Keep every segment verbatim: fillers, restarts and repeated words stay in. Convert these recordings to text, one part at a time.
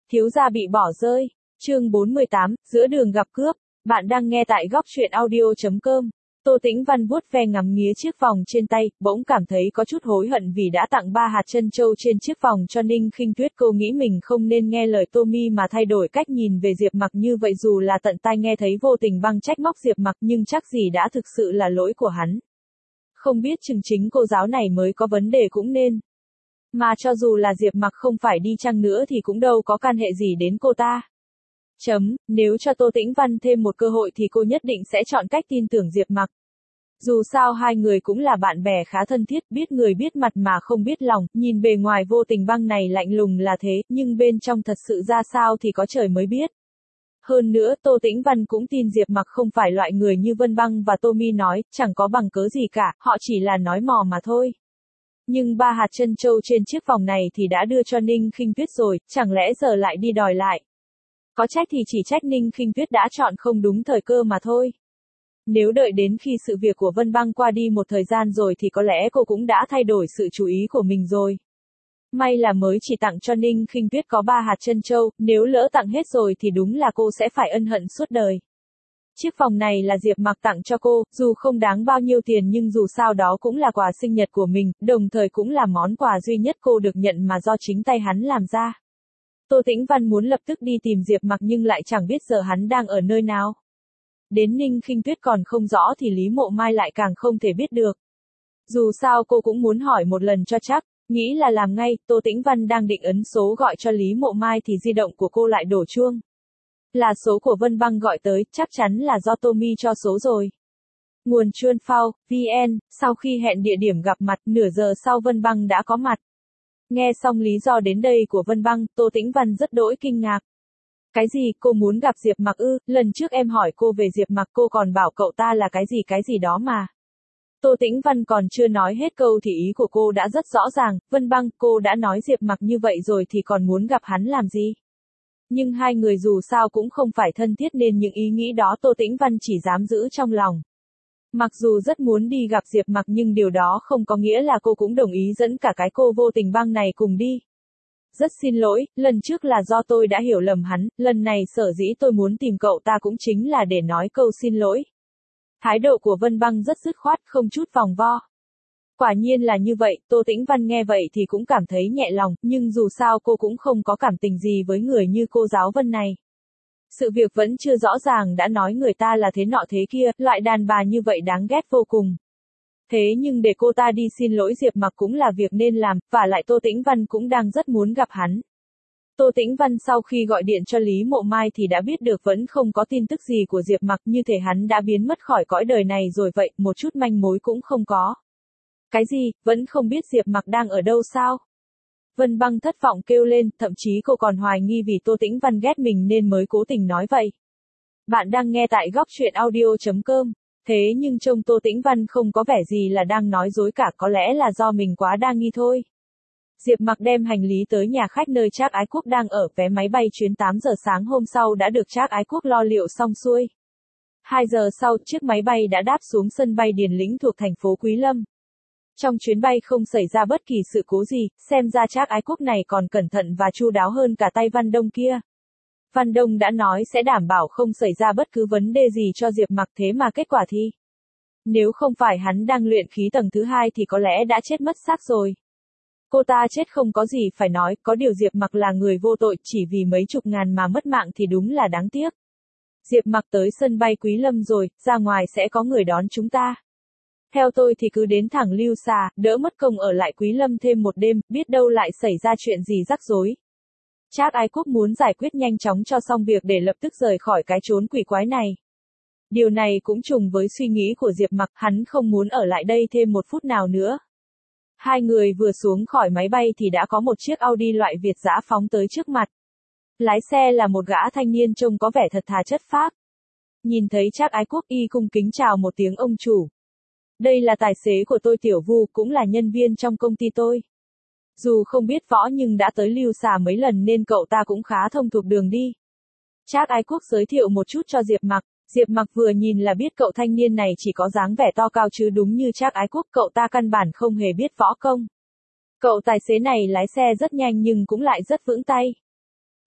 Thiếu gia bị bỏ rơi. Chương bốn mươi tám, giữa đường gặp cướp. Bạn đang nghe tại góc truyện audio chấm com. Tô Tĩnh Văn vuốt ve ngắm nghía chiếc vòng trên tay, bỗng cảm thấy có chút hối hận vì đã tặng ba hạt trân châu trên chiếc vòng cho Ninh Khinh Tuyết. Cô nghĩ mình không nên nghe lời Tommy mà thay đổi cách nhìn về Diệp Mặc như vậy, dù là tận tai nghe thấy vô tình băng trách móc Diệp Mặc nhưng chắc gì đã thực sự là lỗi của hắn. Không biết chừng chính cô giáo này mới có vấn đề cũng nên. Mà cho dù là Diệp Mặc không phải đi chăng nữa thì cũng đâu có can hệ gì đến cô ta. Chấm, nếu cho Tô Tĩnh Văn thêm một cơ hội thì cô nhất định sẽ chọn cách tin tưởng Diệp Mặc. Dù sao hai người cũng là bạn bè khá thân thiết, biết người biết mặt mà không biết lòng, nhìn bề ngoài vô tình băng này lạnh lùng là thế, nhưng bên trong thật sự ra sao thì có trời mới biết. Hơn nữa Tô Tĩnh Văn cũng tin Diệp Mặc không phải loại người như Vân Băng và Tommy nói, chẳng có bằng cớ gì cả, họ chỉ là nói mò mà thôi. Nhưng ba hạt trân châu trên chiếc vòng này thì đã đưa cho Ninh Khinh Tuyết rồi, chẳng lẽ giờ lại đi đòi lại? Có trách thì chỉ trách Ninh Khinh Tuyết đã chọn không đúng thời cơ mà thôi. Nếu đợi đến khi sự việc của Vân Băng qua đi một thời gian rồi thì có lẽ cô cũng đã thay đổi sự chú ý của mình rồi. May là mới chỉ tặng cho Ninh Khinh Tuyết có ba hạt trân châu, nếu lỡ tặng hết rồi thì đúng là cô sẽ phải ân hận suốt đời. Chiếc vòng này là Diệp Mặc tặng cho cô, dù không đáng bao nhiêu tiền nhưng dù sao đó cũng là quà sinh nhật của mình, đồng thời cũng là món quà duy nhất cô được nhận mà do chính tay hắn làm ra. Tô Tĩnh Văn muốn lập tức đi tìm Diệp Mặc nhưng lại chẳng biết giờ hắn đang ở nơi nào. Đến Ninh Khinh Tuyết còn không rõ thì Lý Mộ Mai lại càng không thể biết được. Dù sao cô cũng muốn hỏi một lần cho chắc, nghĩ là làm ngay, Tô Tĩnh Văn đang định ấn số gọi cho Lý Mộ Mai thì di động của cô lại đổ chuông. Là số của Vân Băng gọi tới, chắc chắn là do Tommy cho số rồi. Nguồn Chuan Phao, vê en, sau khi hẹn địa điểm gặp mặt, nửa giờ sau Vân Băng đã có mặt. Nghe xong lý do đến đây của Vân Băng, Tô Tĩnh Văn rất đỗi kinh ngạc. Cái gì, cô muốn gặp Diệp Mặc ư? Lần trước em hỏi cô về Diệp Mặc cô còn bảo cậu ta là cái gì cái gì đó mà. Tô Tĩnh Văn còn chưa nói hết câu thì ý của cô đã rất rõ ràng, Vân Băng, cô đã nói Diệp Mặc như vậy rồi thì còn muốn gặp hắn làm gì? Nhưng hai người dù sao cũng không phải thân thiết nên những ý nghĩ đó Tô Tĩnh Văn chỉ dám giữ trong lòng. Mặc dù rất muốn đi gặp Diệp Mặc nhưng điều đó không có nghĩa là cô cũng đồng ý dẫn cả cái cô vô tình băng này cùng đi. Rất xin lỗi, lần trước là do tôi đã hiểu lầm hắn, lần này sở dĩ tôi muốn tìm cậu ta cũng chính là để nói câu xin lỗi. Thái độ của Vân Băng rất dứt khoát, không chút vòng vo. Quả nhiên là như vậy, Tô Tĩnh Văn nghe vậy thì cũng cảm thấy nhẹ lòng, nhưng dù sao cô cũng không có cảm tình gì với người như cô giáo Vân này. Sự việc vẫn chưa rõ ràng đã nói người ta là thế nọ thế kia, loại đàn bà như vậy đáng ghét vô cùng. Thế nhưng để cô ta đi xin lỗi Diệp Mặc cũng là việc nên làm, và lại Tô Tĩnh Văn cũng đang rất muốn gặp hắn. Tô Tĩnh Văn sau khi gọi điện cho Lý Mộ Mai thì đã biết được vẫn không có tin tức gì của Diệp Mặc, như thể hắn đã biến mất khỏi cõi đời này rồi vậy, một chút manh mối cũng không có. Cái gì, vẫn không biết Diệp Mặc đang ở đâu sao? Vân Băng thất vọng kêu lên, thậm chí cô còn hoài nghi vì Tô Tĩnh Văn ghét mình nên mới cố tình nói vậy. Bạn đang nghe tại góc truyện audio chấm com. Thế nhưng trông Tô Tĩnh Văn không có vẻ gì là đang nói dối cả, có lẽ là do mình quá đa nghi thôi. Diệp Mặc đem hành lý tới nhà khách nơi Trác Ái Quốc đang ở, vé máy bay chuyến tám giờ sáng hôm sau đã được Trác Ái Quốc lo liệu xong xuôi. hai giờ sau, chiếc máy bay đã đáp xuống sân bay Điền Lĩnh thuộc thành phố Quý Lâm. Trong chuyến bay không xảy ra bất kỳ sự cố gì, xem ra Trác Ái Quốc này còn cẩn thận và chu đáo hơn cả tay Văn Đông kia. Văn Đông đã nói sẽ đảm bảo không xảy ra bất cứ vấn đề gì cho Diệp Mặc, thế mà kết quả thì. Nếu không phải hắn đang luyện khí tầng thứ hai thì có lẽ đã chết mất xác rồi. Cô ta chết không có gì phải nói, có điều Diệp Mặc là người vô tội, chỉ vì mấy chục ngàn mà mất mạng thì đúng là đáng tiếc. Diệp Mặc tới sân bay Quý Lâm rồi, ra ngoài sẽ có người đón chúng ta. Theo tôi thì cứ đến thẳng Lưu Xà, đỡ mất công ở lại Quý Lâm thêm một đêm, biết đâu lại xảy ra chuyện gì rắc rối. Trác Ái Quốc muốn giải quyết nhanh chóng cho xong việc để lập tức rời khỏi cái chốn quỷ quái này. Điều này cũng trùng với suy nghĩ của Diệp Mặc, hắn không muốn ở lại đây thêm một phút nào nữa. Hai người vừa xuống khỏi máy bay thì đã có một chiếc Audi loại Việt dã phóng tới trước mặt. Lái xe là một gã thanh niên trông có vẻ thật thà chất phác. Nhìn thấy Trác Ái Quốc y cung kính chào một tiếng ông chủ. Đây là tài xế của tôi Tiểu Vu, cũng là nhân viên trong công ty tôi. Dù không biết võ nhưng đã tới Lưu Xà mấy lần nên cậu ta cũng khá thông thuộc đường đi. Trác Ái Quốc giới thiệu một chút cho Diệp Mặc. Diệp Mặc vừa nhìn là biết cậu thanh niên này chỉ có dáng vẻ to cao chứ đúng như Trác Ái Quốc, cậu ta căn bản không hề biết võ công. Cậu tài xế này lái xe rất nhanh nhưng cũng lại rất vững tay.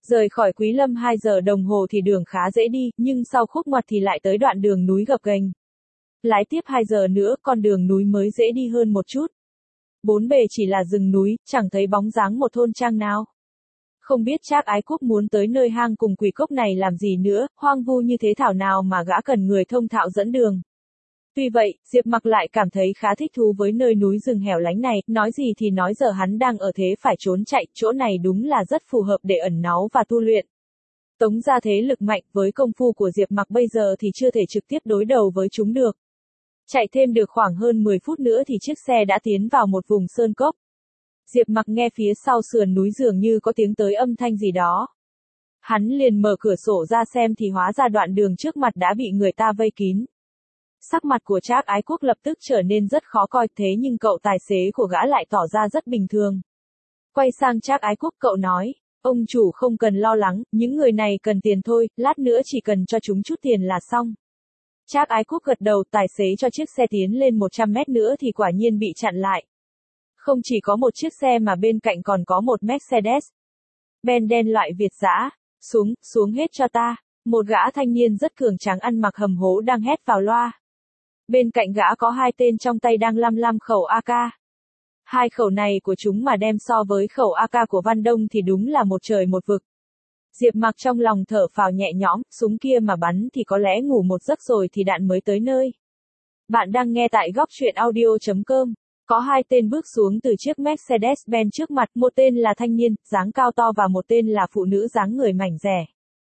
Rời khỏi Quý Lâm hai giờ đồng hồ thì đường khá dễ đi, nhưng sau khúc ngoặt thì lại tới đoạn đường núi gập ghềnh. Lái tiếp hai giờ nữa, con đường núi mới dễ đi hơn một chút. Bốn bề chỉ là rừng núi, chẳng thấy bóng dáng một thôn trang nào. Không biết Trác Ái Quốc muốn tới nơi hang cùng quỷ cốc này làm gì nữa, hoang vu như thế thảo nào mà gã cần người thông thạo dẫn đường. Tuy vậy, Diệp Mặc lại cảm thấy khá thích thú với nơi núi rừng hẻo lánh này, nói gì thì nói giờ hắn đang ở thế phải trốn chạy, chỗ này đúng là rất phù hợp để ẩn náu và tu luyện. Tống gia thế lực mạnh, với công phu của Diệp Mặc bây giờ thì chưa thể trực tiếp đối đầu với chúng được. Chạy thêm được khoảng hơn mười phút nữa thì chiếc xe đã tiến vào một vùng sơn cốc. Diệp Mặc nghe phía sau sườn núi dường như có tiếng tới âm thanh gì đó. Hắn liền mở cửa sổ ra xem thì hóa ra đoạn đường trước mặt đã bị người ta vây kín. Sắc mặt của Trác Ái Quốc lập tức trở nên rất khó coi, thế nhưng cậu tài xế của gã lại tỏ ra rất bình thường. Quay sang Trác Ái Quốc cậu nói, ông chủ không cần lo lắng, những người này cần tiền thôi, lát nữa chỉ cần cho chúng chút tiền là xong. Trác Ái Quốc gật đầu, tài xế cho chiếc xe tiến lên một trăm mét nữa thì quả nhiên bị chặn lại. Không chỉ có một chiếc xe mà bên cạnh còn có một Mercedes Benz đen loại Việt dã. Xuống, xuống hết cho ta. Một gã thanh niên rất cường tráng ăn mặc hầm hố đang hét vào loa. Bên cạnh gã có hai tên trong tay đang lăm lăm khẩu a ca. Hai khẩu này của chúng mà đem so với khẩu a ca của Văn Đông thì đúng là một trời một vực. Diệp Mặc trong lòng thở phào nhẹ nhõm, súng kia mà bắn thì có lẽ ngủ một giấc rồi thì đạn mới tới nơi. Bạn đang nghe tại góc truyện audio chấm com. Có hai tên bước xuống từ chiếc Mercedes-Benz trước mặt, một tên là thanh niên, dáng cao to và một tên là phụ nữ dáng người mảnh dẻ.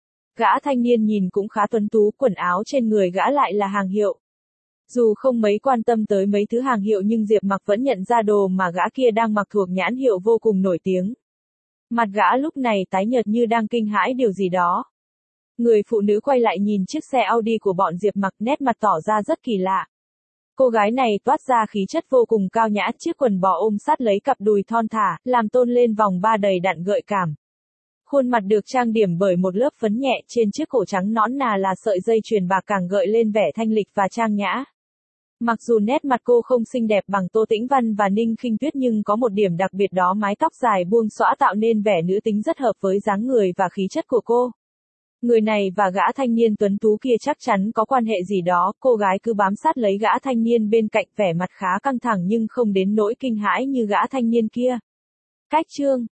Gã thanh niên nhìn cũng khá tuấn tú, quần áo trên người gã lại là hàng hiệu. Dù không mấy quan tâm tới mấy thứ hàng hiệu nhưng Diệp Mặc vẫn nhận ra đồ mà gã kia đang mặc thuộc nhãn hiệu vô cùng nổi tiếng. Mặt gã lúc này tái nhợt như đang kinh hãi điều gì đó. Người phụ nữ quay lại nhìn chiếc xe Audi của bọn Diệp Mặc, nét mặt tỏ ra rất kỳ lạ. Cô gái này toát ra khí chất vô cùng cao nhã, chiếc quần bò ôm sát lấy cặp đùi thon thả, làm tôn lên vòng ba đầy đặn gợi cảm. Khuôn mặt được trang điểm bởi một lớp phấn nhẹ, trên chiếc cổ trắng nõn nà là sợi dây chuyền bạc càng gợi lên vẻ thanh lịch và trang nhã. Mặc dù nét mặt cô không xinh đẹp bằng Tô Tĩnh Văn và Ninh Khinh Tuyết nhưng có một điểm đặc biệt đó mái tóc dài buông xõa tạo nên vẻ nữ tính rất hợp với dáng người và khí chất của cô. Người này và gã thanh niên tuấn tú kia chắc chắn có quan hệ gì đó, cô gái cứ bám sát lấy gã thanh niên bên cạnh, vẻ mặt khá căng thẳng nhưng không đến nỗi kinh hãi như gã thanh niên kia. Cách chương